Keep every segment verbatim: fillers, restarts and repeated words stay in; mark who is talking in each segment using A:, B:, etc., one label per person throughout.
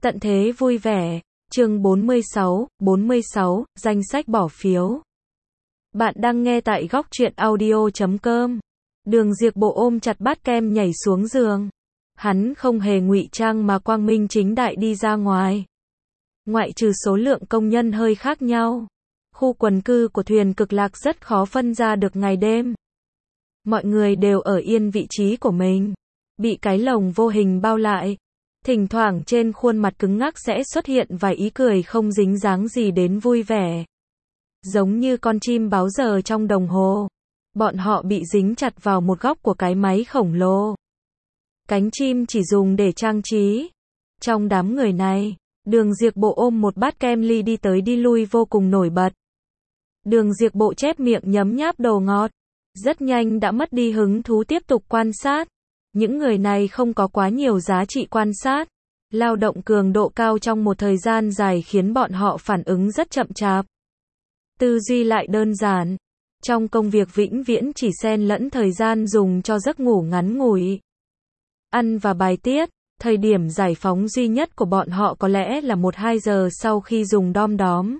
A: Tận thế vui vẻ, chương bốn mươi sáu, bốn mươi sáu, danh sách bỏ phiếu. Bạn đang nghe tại góc truyện audio chấm com. Đường Diệp Bộ ôm chặt bát kem nhảy xuống giường. Hắn không hề ngụy trang mà quang minh chính đại đi ra ngoài. Ngoại trừ số lượng công nhân hơi khác nhau, khu quần cư của thuyền cực lạc rất khó phân ra được ngày đêm. Mọi người đều ở yên vị trí của mình, bị cái lồng vô hình bao lại. Thỉnh thoảng trên khuôn mặt cứng ngắc sẽ xuất hiện vài ý cười không dính dáng gì đến vui vẻ. Giống như con chim báo giờ trong đồng hồ. Bọn họ bị dính chặt vào một góc của cái máy khổng lồ. Cánh chim chỉ dùng để trang trí. Trong đám người này, Đường Diệp Bộ ôm một bát kem ly đi tới đi lui vô cùng nổi bật. Đường Diệp Bộ chép miệng nhấm nháp đồ ngọt. Rất nhanh đã mất đi hứng thú tiếp tục quan sát. Những người này không có quá nhiều giá trị quan sát. Lao động cường độ cao trong một thời gian dài khiến bọn họ phản ứng rất chậm chạp. Tư duy lại đơn giản. Trong công việc vĩnh viễn chỉ xen lẫn thời gian dùng cho giấc ngủ ngắn ngủi. Ăn và bài tiết, thời điểm giải phóng duy nhất của bọn họ có lẽ là một hai giờ sau khi dùng đom đóm.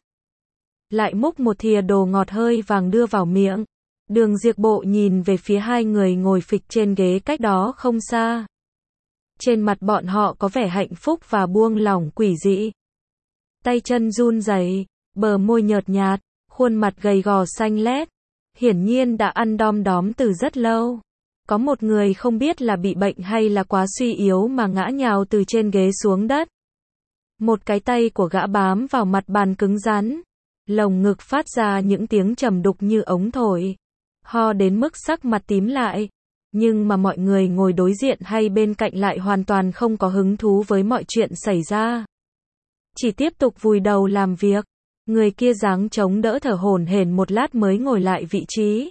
A: Lại múc một thìa đồ ngọt hơi vàng đưa vào miệng. Đường Diệp Bộ nhìn về phía hai người ngồi phịch trên ghế cách đó không xa. Trên mặt bọn họ có vẻ hạnh phúc và buông lỏng quỷ dị. Tay chân run rẩy, bờ môi nhợt nhạt, khuôn mặt gầy gò xanh lét. Hiển nhiên đã ăn đom đóm từ rất lâu. Có một người không biết là bị bệnh hay là quá suy yếu mà ngã nhào từ trên ghế xuống đất. Một cái tay của gã bám vào mặt bàn cứng rắn. Lồng ngực phát ra những tiếng trầm đục như ống thổi. Ho đến mức sắc mặt tím lại. Nhưng mà mọi người ngồi đối diện hay bên cạnh lại hoàn toàn không có hứng thú với mọi chuyện xảy ra. Chỉ tiếp tục vùi đầu làm việc. Người kia giáng chống đỡ thở hổn hển một lát mới ngồi lại vị trí.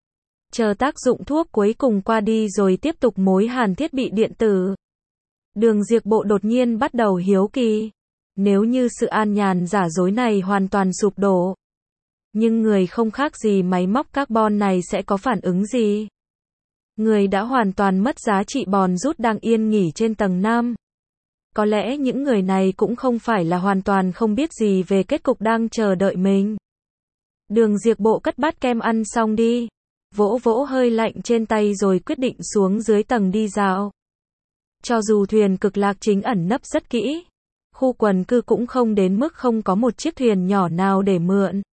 A: Chờ tác dụng thuốc cuối cùng qua đi rồi tiếp tục mối hàn thiết bị điện tử. Đường Diệp Bộ đột nhiên bắt đầu hiếu kỳ. Nếu như sự an nhàn giả dối này hoàn toàn sụp đổ. Nhưng người không khác gì máy móc carbon này sẽ có phản ứng gì? Người đã hoàn toàn mất giá trị bòn rút đang yên nghỉ trên tầng năm. Có lẽ những người này cũng không phải là hoàn toàn không biết gì về kết cục đang chờ đợi mình. Đường Diệp Bộ cất bát kem ăn xong đi. Vỗ vỗ hơi lạnh trên tay rồi quyết định xuống dưới tầng đi dạo. Cho dù thuyền cực lạc chính ẩn nấp rất kỹ, khu quần cư cũng không đến mức không có một chiếc thuyền nhỏ nào để mượn.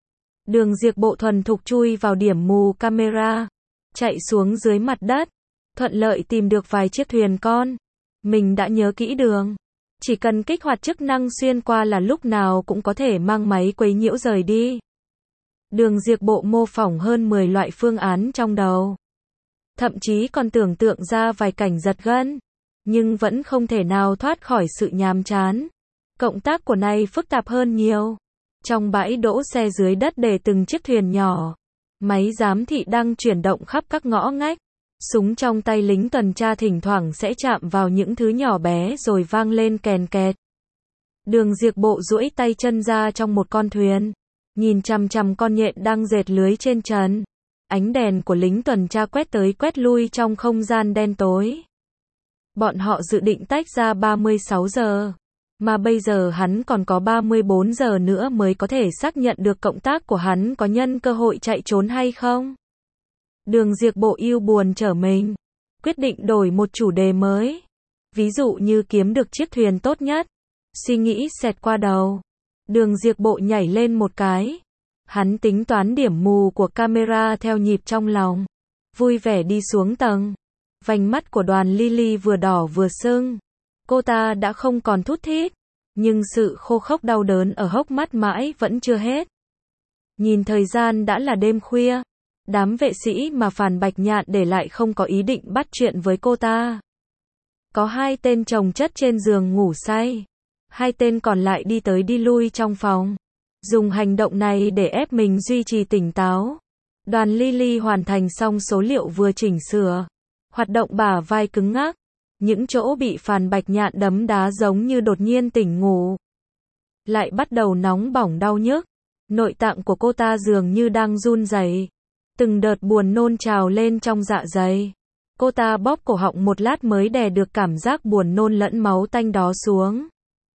A: Đường Diệp Bộ thuần thục chui vào điểm mù camera, chạy xuống dưới mặt đất, thuận lợi tìm được vài chiếc thuyền con. Mình đã nhớ kỹ đường. Chỉ cần kích hoạt chức năng xuyên qua là lúc nào cũng có thể mang máy quấy nhiễu rời đi. Đường Diệp Bộ mô phỏng hơn mười loại phương án trong đầu. Thậm chí còn tưởng tượng ra vài cảnh giật gân. Nhưng vẫn không thể nào thoát khỏi sự nhàm chán. Cộng tác của này phức tạp hơn nhiều. Trong bãi đỗ xe dưới đất để từng chiếc thuyền nhỏ. Máy giám thị đang chuyển động khắp các ngõ ngách. Súng trong tay lính tuần tra thỉnh thoảng sẽ chạm vào những thứ nhỏ bé rồi vang lên kèn kẹt. Đường Diệp Bộ duỗi tay chân ra trong một con thuyền. Nhìn chằm chằm con nhện đang dệt lưới trên trần. Ánh đèn của lính tuần tra quét tới quét lui trong không gian đen tối. Bọn họ dự định tách ra ba mươi sáu giờ. Mà bây giờ hắn còn có ba mươi bốn giờ nữa mới có thể xác nhận được cộng tác của hắn có nhân cơ hội chạy trốn hay không. Đường Diệp Bộ yêu buồn trở mình. Quyết định đổi một chủ đề mới. Ví dụ như kiếm được chiếc thuyền tốt nhất. Suy nghĩ xẹt qua đầu. Đường Diệp Bộ nhảy lên một cái. Hắn tính toán điểm mù của camera theo nhịp trong lòng. Vui vẻ đi xuống tầng. Vành mắt của Đoàn Lily vừa đỏ vừa sưng. Cô ta đã không còn thút thít. Nhưng sự khô khốc đau đớn ở hốc mắt mãi vẫn chưa hết. Nhìn thời gian đã là đêm khuya. Đám vệ sĩ mà Phàn Bạch Nhạn để lại không có ý định bắt chuyện với cô ta. Có hai tên chồng chất trên giường ngủ say. Hai tên còn lại đi tới đi lui trong phòng. Dùng hành động này để ép mình duy trì tỉnh táo. Đoàn Lily hoàn thành xong số liệu vừa chỉnh sửa. Hoạt động bả vai cứng ngắc. Những chỗ bị Phàn Bạch Nhạn đấm đá giống như đột nhiên tỉnh ngủ. Lại bắt đầu nóng bỏng đau nhức. Nội tạng của cô ta dường như đang run rẩy. Từng đợt buồn nôn trào lên trong dạ dày. Cô ta bóp cổ họng một lát mới đè được cảm giác buồn nôn lẫn máu tanh đó xuống.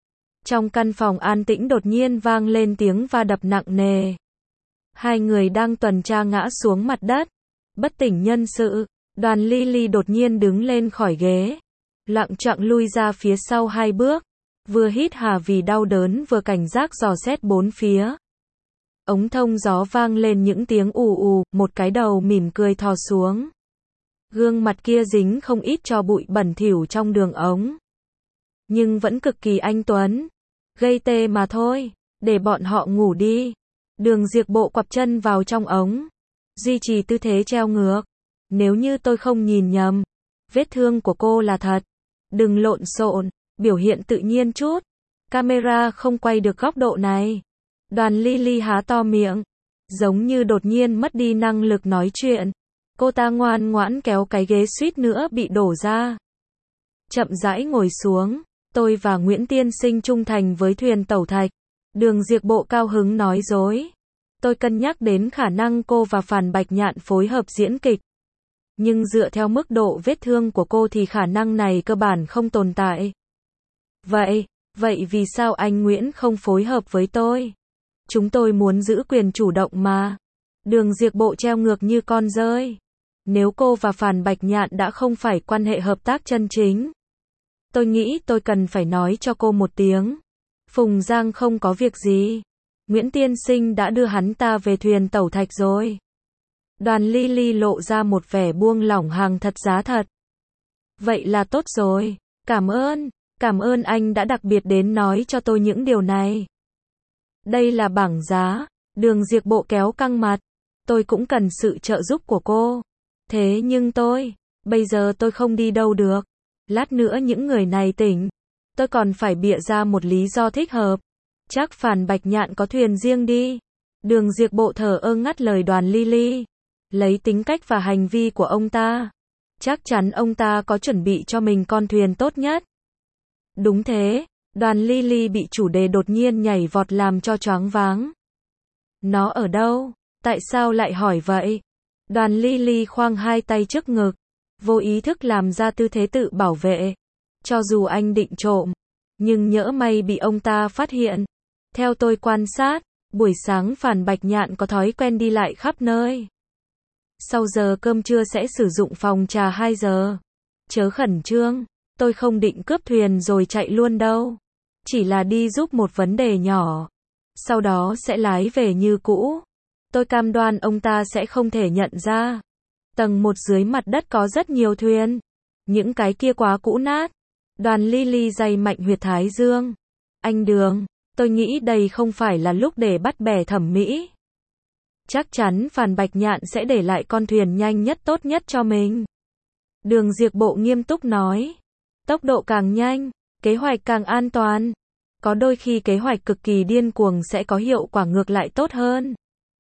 A: Trong căn phòng an tĩnh đột nhiên vang lên tiếng va đập nặng nề. Hai người đang tuần tra ngã xuống mặt đất. Bất tỉnh nhân sự, Đoàn Lily đột nhiên đứng lên khỏi ghế. Lặng chặng lui ra phía sau hai bước. Vừa hít hà vì đau đớn vừa cảnh giác dò xét bốn phía. Ống thông gió vang lên những tiếng ù ù, một cái đầu mỉm cười thò xuống. Gương mặt kia dính không ít tro bụi bẩn thỉu trong đường ống. Nhưng vẫn cực kỳ anh tuấn. Gây tê mà thôi, để bọn họ ngủ đi. Đường Diệp Bộ quặp chân vào trong ống. Duy trì tư thế treo ngược. Nếu như tôi không nhìn nhầm, vết thương của cô là thật. Đừng lộn xộn, biểu hiện tự nhiên chút. Camera không quay được góc độ này. Đoàn Lily há to miệng, giống như đột nhiên mất đi năng lực nói chuyện. Cô ta ngoan ngoãn kéo cái ghế suýt nữa bị đổ ra. Chậm rãi ngồi xuống. Tôi và Nguyễn Tiên Sinh trung thành với thuyền tẩu thạch. Đường Diệp Bộ cao hứng nói dối. Tôi cân nhắc đến khả năng cô và Phàn Bạch Nhạn phối hợp diễn kịch. Nhưng dựa theo mức độ vết thương của cô thì khả năng này cơ bản không tồn tại. Vậy, vậy vì sao anh Nguyễn không phối hợp với tôi? Chúng tôi muốn giữ quyền chủ động mà. Đường Diệp Bộ treo ngược như con dơi. Nếu cô và Phàn Bạch Nhạn đã không phải quan hệ hợp tác chân chính, tôi nghĩ tôi cần phải nói cho cô một tiếng. Phùng Giang không có việc gì. Nguyễn Tiên Sinh đã đưa hắn ta về thuyền tẩu thạch rồi. Đoàn Lily lộ ra một vẻ buông lỏng hàng thật giá thật. Vậy là tốt rồi. Cảm ơn. Cảm ơn anh đã đặc biệt đến nói cho tôi những điều này. Đây là bảng giá. Đường Diệp Bộ kéo căng mặt. Tôi cũng cần sự trợ giúp của cô. Thế nhưng tôi, bây giờ tôi không đi đâu được. Lát nữa những người này tỉnh. Tôi còn phải bịa ra một lý do thích hợp. Chắc Phàn Bạch Nhạn có thuyền riêng đi. Đường Diệp Bộ thở ơ ngắt lời Đoàn Lily. Lấy tính cách và hành vi của ông ta, chắc chắn ông ta có chuẩn bị cho mình con thuyền tốt nhất. Đúng thế, Đoàn Lily bị chủ đề đột nhiên nhảy vọt làm cho choáng váng. Nó ở đâu? Tại sao lại hỏi vậy? Đoàn Lily khoang hai tay trước ngực, vô ý thức làm ra tư thế tự bảo vệ. Cho dù anh định trộm, nhưng nhỡ may bị ông ta phát hiện. Theo tôi quan sát, buổi sáng Phàn Bạch Nhạn có thói quen đi lại khắp nơi. Sau giờ cơm trưa sẽ sử dụng phòng trà hai giờ. Chớ khẩn trương, tôi không định cướp thuyền rồi chạy luôn đâu. Chỉ là đi giúp một vấn đề nhỏ. Sau đó sẽ lái về như cũ. Tôi cam đoan ông ta sẽ không thể nhận ra. Tầng một dưới mặt đất có rất nhiều thuyền. Những cái kia quá cũ nát. Đoàn Lily giày mạnh huyệt thái dương. Anh Đường, tôi nghĩ đây không phải là lúc để bắt bẻ thẩm mỹ. Chắc chắn Phàn Bạch Nhạn sẽ để lại con thuyền nhanh nhất tốt nhất cho mình. Đường Diệp Bộ nghiêm túc nói. Tốc độ càng nhanh, kế hoạch càng an toàn. Có đôi khi kế hoạch cực kỳ điên cuồng sẽ có hiệu quả ngược lại tốt hơn.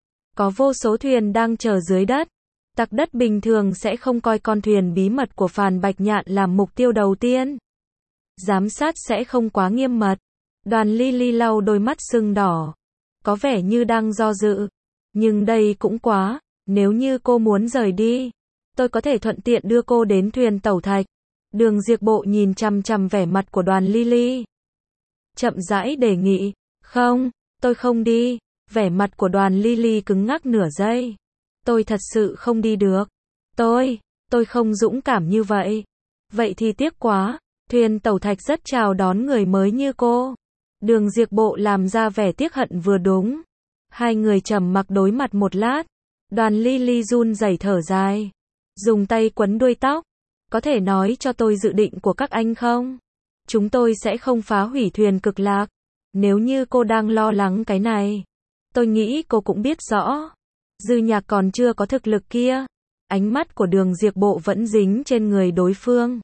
A: Có vô số thuyền đang chờ dưới đất. Tặc đất bình thường sẽ không coi con thuyền bí mật của Phàn Bạch Nhạn làm mục tiêu đầu tiên. Giám sát sẽ không quá nghiêm mật. Đoàn Lily lau đôi mắt sưng đỏ. Có vẻ như đang do dự. Nhưng đây cũng quá. Nếu như cô muốn rời đi, tôi có thể thuận tiện đưa cô đến thuyền tẩu thạch. Đường Diệp Bộ nhìn chằm chằm vẻ mặt của Đoàn Lily. Chậm rãi đề nghị. Không, tôi không đi. Vẻ mặt của Đoàn Lily cứng ngắc nửa giây. Tôi thật sự không đi được. Tôi, tôi không dũng cảm như vậy. Vậy thì tiếc quá. Thuyền tẩu thạch rất chào đón người mới như cô. Đường Diệp Bộ làm ra vẻ tiếc hận vừa đúng. Hai người trầm mặc đối mặt một lát. Đoàn Lily run rẩy thở dài. Dùng tay quấn đuôi tóc. Có thể nói cho tôi dự định của các anh không? Chúng tôi sẽ không phá hủy thuyền cực lạc. Nếu như cô đang lo lắng cái này, tôi nghĩ cô cũng biết rõ. Dư Nhạc còn chưa có thực lực kia. Ánh mắt của Đường Diệp Bộ vẫn dính trên người đối phương.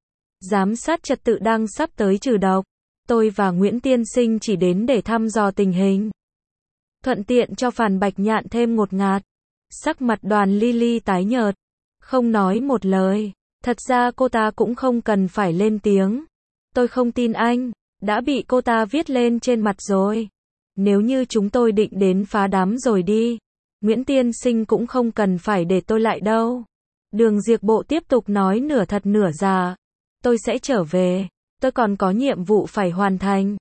A: Giám sát trật tự đang sắp tới trừ độc. Tôi và Nguyễn Tiên Sinh chỉ đến để thăm dò tình hình. Thuận tiện cho Phàn Bạch Nhạn thêm ngột ngạt. Sắc mặt Đoàn Lily tái nhợt. Không nói một lời. Thật ra cô ta cũng không cần phải lên tiếng. Tôi không tin anh. Đã bị cô ta viết lên trên mặt rồi. Nếu như chúng tôi định đến phá đám rồi đi. Nguyễn Tiên Sinh cũng không cần phải để tôi lại đâu. Đường Diệp Bộ tiếp tục nói nửa thật nửa giả. Tôi sẽ trở về. Tôi còn có nhiệm vụ phải hoàn thành.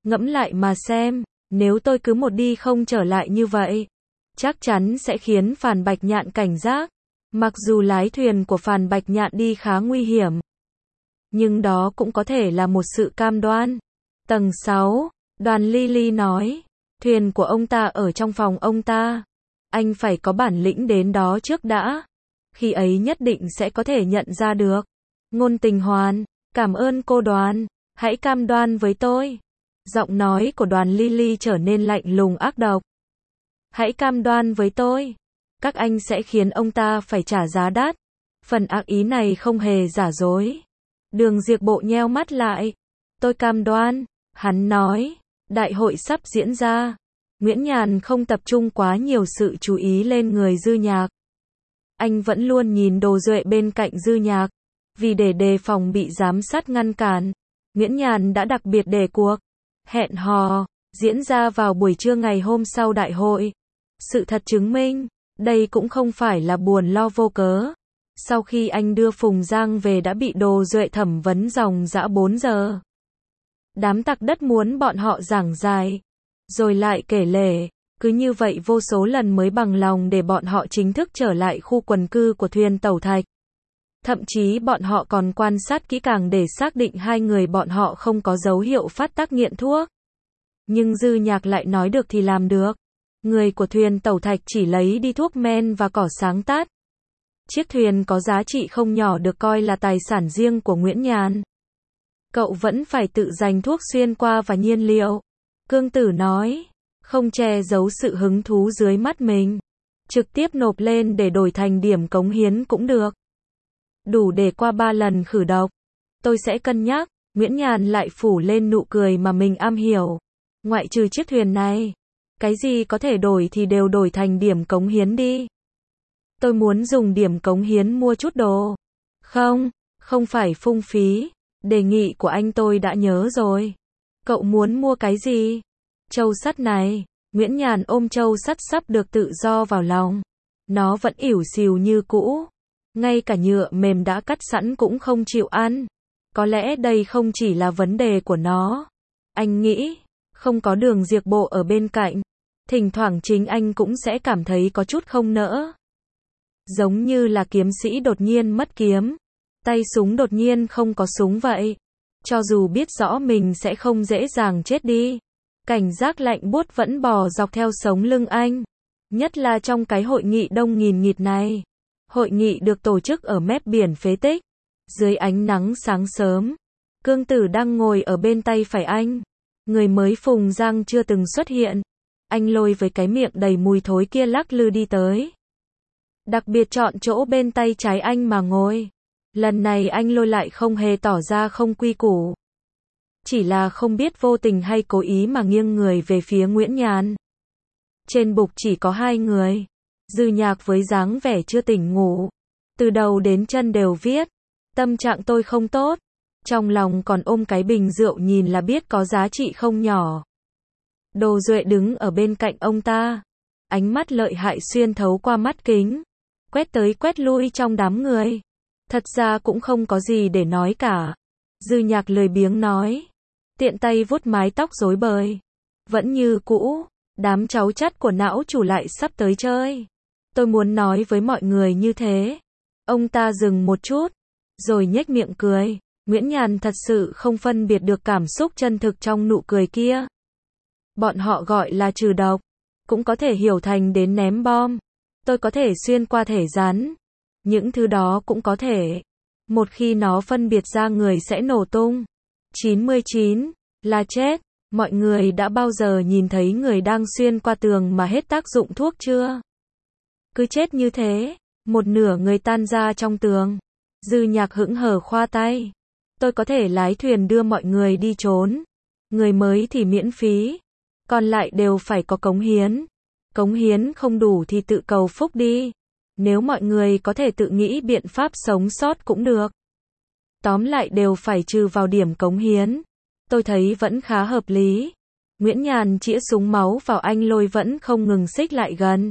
A: Ngẫm lại mà xem, nếu tôi cứ một đi không trở lại như vậy, chắc chắn sẽ khiến Phàn Bạch Nhạn cảnh giác. Mặc dù lái thuyền của Phàn Bạch Nhạn đi khá nguy hiểm, nhưng đó cũng có thể là một sự cam đoan. Tầng sáu, Đoàn Ly Ly nói, thuyền của ông ta ở trong phòng ông ta. Anh phải có bản lĩnh đến đó trước đã. Khi ấy nhất định sẽ có thể nhận ra được. Ngôn Tình Hoàn, cảm ơn cô Đoàn, hãy cam đoan với tôi. Giọng nói của Đoàn Ly Ly trở nên lạnh lùng ác độc. Hãy cam đoan với tôi. Các anh sẽ khiến ông ta phải trả giá đắt. Phần ác ý này không hề giả dối. Đường Diệp Bộ nheo mắt lại. Tôi cam đoan, hắn nói. Đại hội sắp diễn ra. Nguyễn Nhàn không tập trung quá nhiều sự chú ý lên người Dư Nhạc. Anh vẫn luôn nhìn Đồ Duệ bên cạnh Dư Nhạc. Vì để đề phòng bị giám sát ngăn cản, Nguyễn Nhàn đã đặc biệt để cuộc hẹn hò diễn ra vào buổi trưa ngày hôm sau đại hội. Sự thật chứng minh, đây cũng không phải là buồn lo vô cớ. Sau khi anh đưa Phùng Giang về đã bị Đồ Duệ thẩm vấn dòng dã bốn giờ. Đám tặc đất muốn bọn họ giảng dài, rồi lại kể lể, cứ như vậy vô số lần mới bằng lòng để bọn họ chính thức trở lại khu quần cư của thuyền Tẩu Thạch. Thậm chí bọn họ còn quan sát kỹ càng để xác định hai người bọn họ không có dấu hiệu phát tác nghiện thuốc. Nhưng Dư Nhạc lại nói được thì làm được. Người của thuyền Tẩu Thạch chỉ lấy đi thuốc men và cỏ sáng tát. Chiếc thuyền có giá trị không nhỏ được coi là tài sản riêng của Nguyễn Nhàn. Cậu vẫn phải tự dành thuốc xuyên qua và nhiên liệu. Cương Tử nói, không che giấu sự hứng thú dưới mắt mình. Trực tiếp nộp lên để đổi thành điểm cống hiến cũng được. Đủ để qua ba lần khử độc. Tôi sẽ cân nhắc. Nguyễn Nhàn lại phủ lên nụ cười mà mình am hiểu. Ngoại trừ chiếc thuyền này, cái gì có thể đổi thì đều đổi thành điểm cống hiến đi. Tôi muốn dùng điểm cống hiến mua chút đồ. Không, không phải phung phí. Đề nghị của anh tôi đã nhớ rồi. Cậu muốn mua cái gì? Châu sắt này. Nguyễn Nhàn ôm châu sắt sắp được tự do vào lòng. Nó vẫn ỉu xìu như cũ. Ngay cả nhựa mềm đã cắt sẵn cũng không chịu ăn. Có lẽ đây không chỉ là vấn đề của nó. Anh nghĩ, không có Đường Diệp Bộ ở bên cạnh, thỉnh thoảng chính anh cũng sẽ cảm thấy có chút không nỡ. Giống như là kiếm sĩ đột nhiên mất kiếm, tay súng đột nhiên không có súng vậy. Cho dù biết rõ mình sẽ không dễ dàng chết đi, cảnh giác lạnh buốt vẫn bò dọc theo sống lưng anh. Nhất là trong cái hội nghị đông nghìn nghịt này. Hội nghị được tổ chức ở mép biển phế tích. Dưới ánh nắng sáng sớm, Cương Tử đang ngồi ở bên tay phải anh. Người mới Phùng Giang chưa từng xuất hiện. Anh Lôi với cái miệng đầy mùi thối kia lắc lư đi tới. Đặc biệt chọn chỗ bên tay trái anh mà ngồi. Lần này anh Lôi lại không hề tỏ ra không quy củ. Chỉ là không biết vô tình hay cố ý mà nghiêng người về phía Nguyễn Nhàn. Trên bục chỉ có hai người. Dư Nhạc với dáng vẻ chưa tỉnh ngủ. Từ đầu đến chân đều viết. Tâm trạng tôi không tốt. Trong lòng còn ôm cái bình rượu nhìn là biết có giá trị không nhỏ. Đồ Duệ đứng ở bên cạnh ông ta. Ánh mắt lợi hại xuyên thấu qua mắt kính. Quét tới quét lui trong đám người. Thật ra cũng không có gì để nói cả. Dư Nhạc lười biếng nói. Tiện tay vuốt mái tóc rối bời. Vẫn như cũ. Đám cháu chắt của não chủ lại sắp tới chơi. Tôi muốn nói với mọi người như thế. Ông ta dừng một chút. Rồi nhếch miệng cười. Nguyễn Nhàn thật sự không phân biệt được cảm xúc chân thực trong nụ cười kia. Bọn họ gọi là trừ độc. Cũng có thể hiểu thành đến ném bom. Tôi có thể xuyên qua thể rắn. Những thứ đó cũng có thể. Một khi nó phân biệt ra người sẽ nổ tung. chín mươi chín. Là chết. Mọi người đã bao giờ nhìn thấy người đang xuyên qua tường mà hết tác dụng thuốc chưa? Cứ chết như thế. Một nửa người tan ra trong tường. Dư Nhạc hững hờ khoa tay. Tôi có thể lái thuyền đưa mọi người đi trốn. Người mới thì miễn phí. Còn lại đều phải có cống hiến. Cống hiến không đủ thì tự cầu phúc đi. Nếu mọi người có thể tự nghĩ biện pháp sống sót cũng được. Tóm lại đều phải trừ vào điểm cống hiến. Tôi thấy vẫn khá hợp lý. Nguyễn Nhàn chĩa súng máu vào anh Lôi vẫn không ngừng xích lại gần.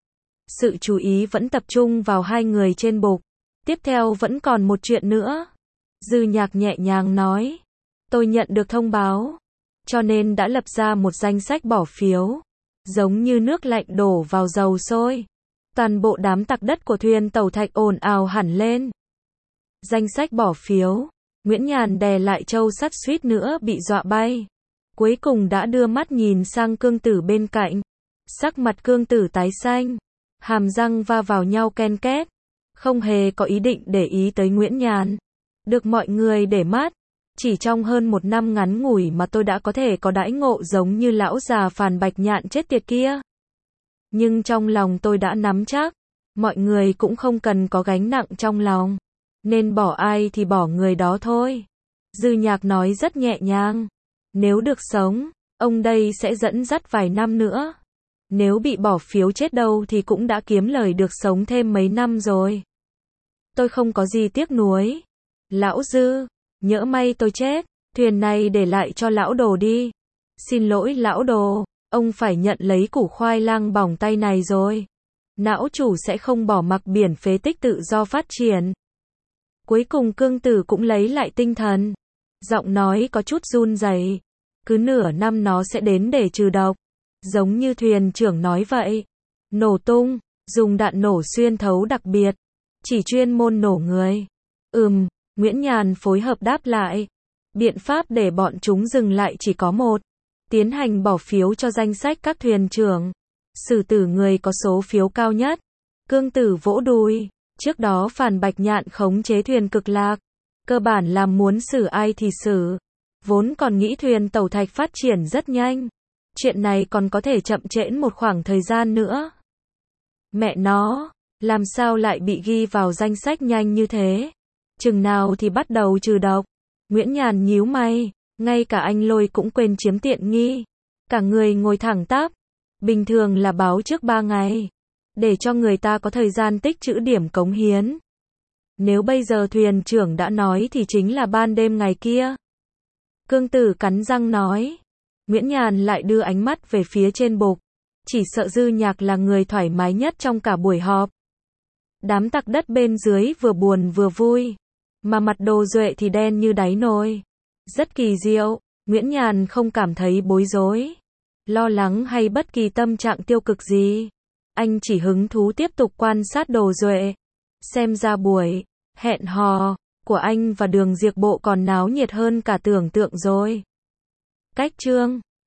A: Sự chú ý vẫn tập trung vào hai người trên bục. Tiếp theo vẫn còn một chuyện nữa. Dư Nhạc nhẹ nhàng nói. Tôi nhận được thông báo. cho nên đã lập ra một danh sách bỏ phiếu. Giống như nước lạnh đổ vào dầu sôi. Toàn bộ đám tặc đất của thuyền tàu thạch ồn ào hẳn lên. Danh sách bỏ phiếu. Nguyễn Nhàn đè lại trâu sắt suýt nữa bị dọa bay. Cuối cùng đã đưa mắt nhìn sang Cương Tử bên cạnh. Sắc mặt Cương Tử tái xanh. Hàm răng va vào nhau ken két. Không hề có ý định để ý tới Nguyễn Nhàn. Được mọi người để mắt. Chỉ trong hơn một năm ngắn ngủi mà tôi đã có thể có đãi ngộ giống như lão già Phàn Bạch Nhạn chết tiệt kia. Nhưng trong lòng tôi đã nắm chắc. Mọi người cũng không cần có gánh nặng trong lòng. Nên bỏ ai thì bỏ người đó thôi. Dư Nhạc nói rất nhẹ nhàng. Nếu được sống, ông đây sẽ dẫn dắt vài năm nữa. Nếu bị bỏ phiếu chết đâu thì cũng đã kiếm lời được sống thêm mấy năm rồi. Tôi không có gì tiếc nuối. Lão Dư, nhỡ may tôi chết, thuyền này để lại cho lão Đồ đi. Xin lỗi lão Đồ, ông phải nhận lấy củ khoai lang bỏng tay này rồi. Não chủ sẽ không bỏ mặc biển phế tích tự do phát triển. Cuối cùng Cương Tử cũng lấy lại tinh thần. Giọng nói có chút run rẩy. Cứ nửa năm nó sẽ đến để trừ độc. Giống như thuyền trưởng nói vậy. Nổ tung, dùng đạn nổ xuyên thấu đặc biệt. Chỉ chuyên môn nổ người. Ừm, Nguyễn Nhàn phối hợp đáp lại. Biện pháp để bọn chúng dừng lại chỉ có một. Tiến hành bỏ phiếu cho danh sách các thuyền trưởng. Xử tử người có số phiếu cao nhất. Cương Tử vỗ đùi. Trước đó Phàn Bạch Nhạn khống chế thuyền Cực Lạc. Cơ bản là muốn xử ai thì xử. Vốn còn nghĩ thuyền tàu thạch phát triển rất nhanh. Chuyện này còn có thể chậm trễ một khoảng thời gian nữa. Mẹ nó, làm sao lại bị ghi vào danh sách nhanh như thế? Chừng nào thì bắt đầu trừ độc? Nguyễn Nhàn nhíu mày, ngay cả anh Lôi cũng quên chiếm tiện nghi. Cả người ngồi thẳng tắp. Bình thường là báo trước ba ngày. Để cho người ta có thời gian tích trữ điểm cống hiến. Nếu bây giờ thuyền trưởng đã nói thì chính là ban đêm ngày kia. Cương Tử cắn răng nói. Nguyễn Nhàn lại đưa ánh mắt về phía trên bục. Chỉ sợ Dư Nhạc là người thoải mái nhất trong cả buổi họp. Đám tặc đất bên dưới vừa buồn vừa vui. Mà mặt Đồ Duệ thì đen như đáy nồi. Rất kỳ diệu, Nguyễn Nhàn không cảm thấy bối rối, lo lắng hay bất kỳ tâm trạng tiêu cực gì. Anh chỉ hứng thú tiếp tục quan sát Đồ Duệ. Xem ra buổi hẹn hò của anh và Đường Diệp Bộ còn náo nhiệt hơn cả tưởng tượng rồi. Cách chương